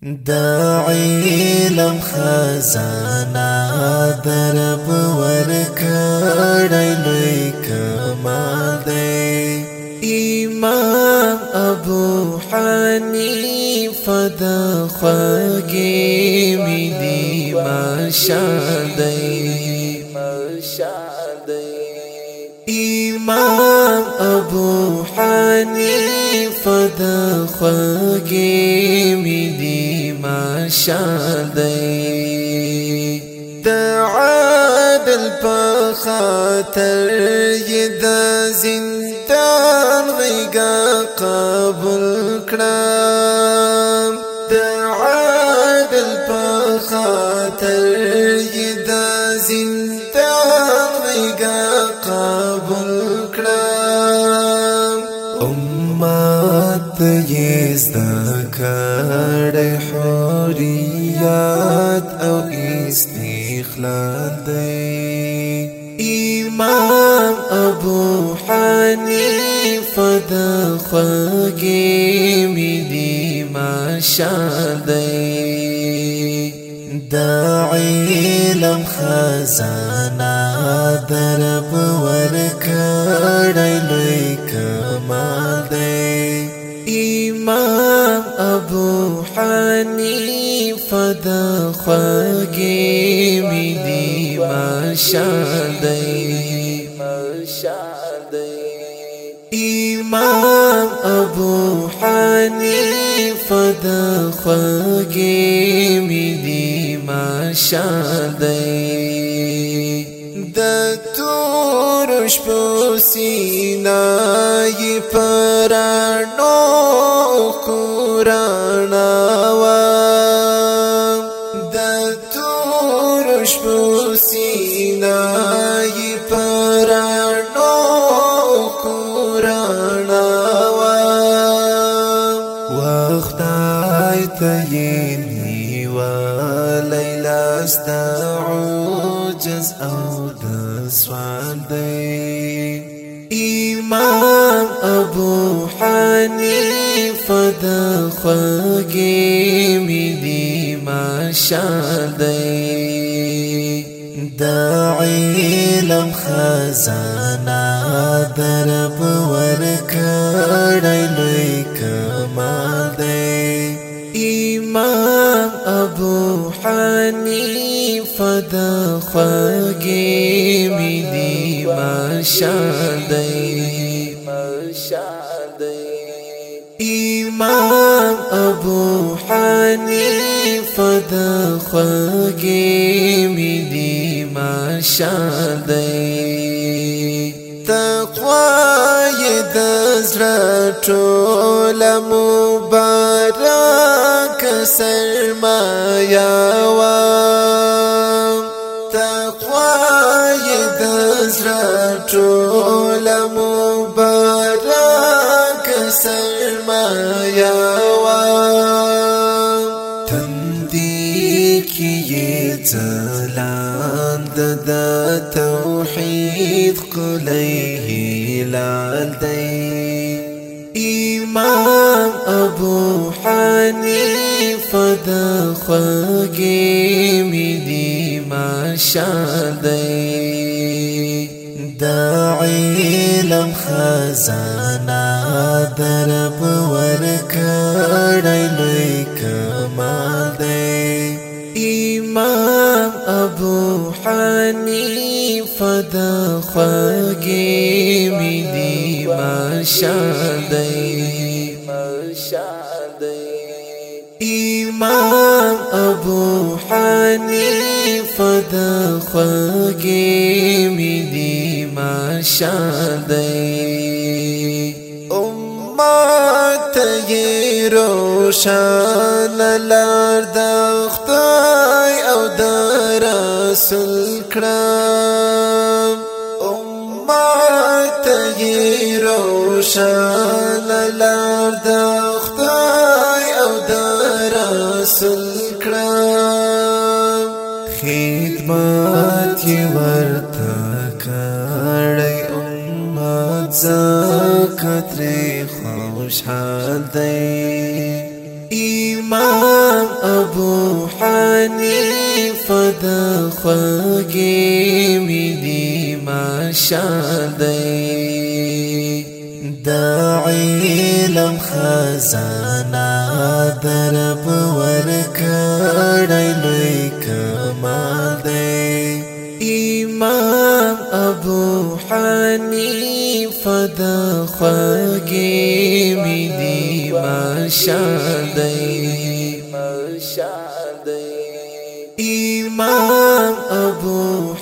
دا علم خزانه درب ورکړی لوی کمال دی امام ابو حنیفه د خوږې مینې مشال دی امام ابو حنیفه د خوږې مینې مشال دی د عادل په خاطر یې د زندان غېږه قبول کړم د عادل په خاطر یې د زندان غېږه قبول کړم امت یې زده کړی حریت او استقلال دی امام ابو حنیفه د خوږې مینې مشال دی د علم خزانه درب ورکړی لوی کمال دی امام ابو حنیفه د خوږې مینې مشال دی امام ابو حنیفه د خوږې مینې مشال دی د تور شپو سینه یې په رڼو رڼاوه د تور شپو سینه یې په رڼو رڼاوه وخدای ته یې نیولی لاس د عجز او د سوال دی امام ابو حنیفه د خوږې مینې مشال دی د علم خزانه درب ورکړی لوی کمال دی امام ابو حنیفه د خوږې مینې مشال دی امام ابو حنیفه د خوږې مینې مشال دی تقوا یې د زړه ټوله مبارکه سرمایه وه تقوا یې د زړه ټوله مبارکه سرمایه وه تندي کې یې ځلانده د توحید ښکلی هلال دی امام ابو حنیفه د خوږې مینې مشال دی د علم خزانه درب ورکړی لوی کمال دی امام ابو حنیفه د خوږې مینې مشال دی امام ابو حنیفه د خوږې مینې مشال دی امت یې روشن لار د خدای او د رسول کړم امت یې روشن لار د خدای او د رسول کړم خدمت یې ورته کړی امت زکه ترې خوشحال دی امام ابو حنیفه د خوږې مینې مشال دی د علم خزانه د رب ورکړی لوی کمال دی امام ابو حنیفه د خوږې مینې مشال دی امام ابو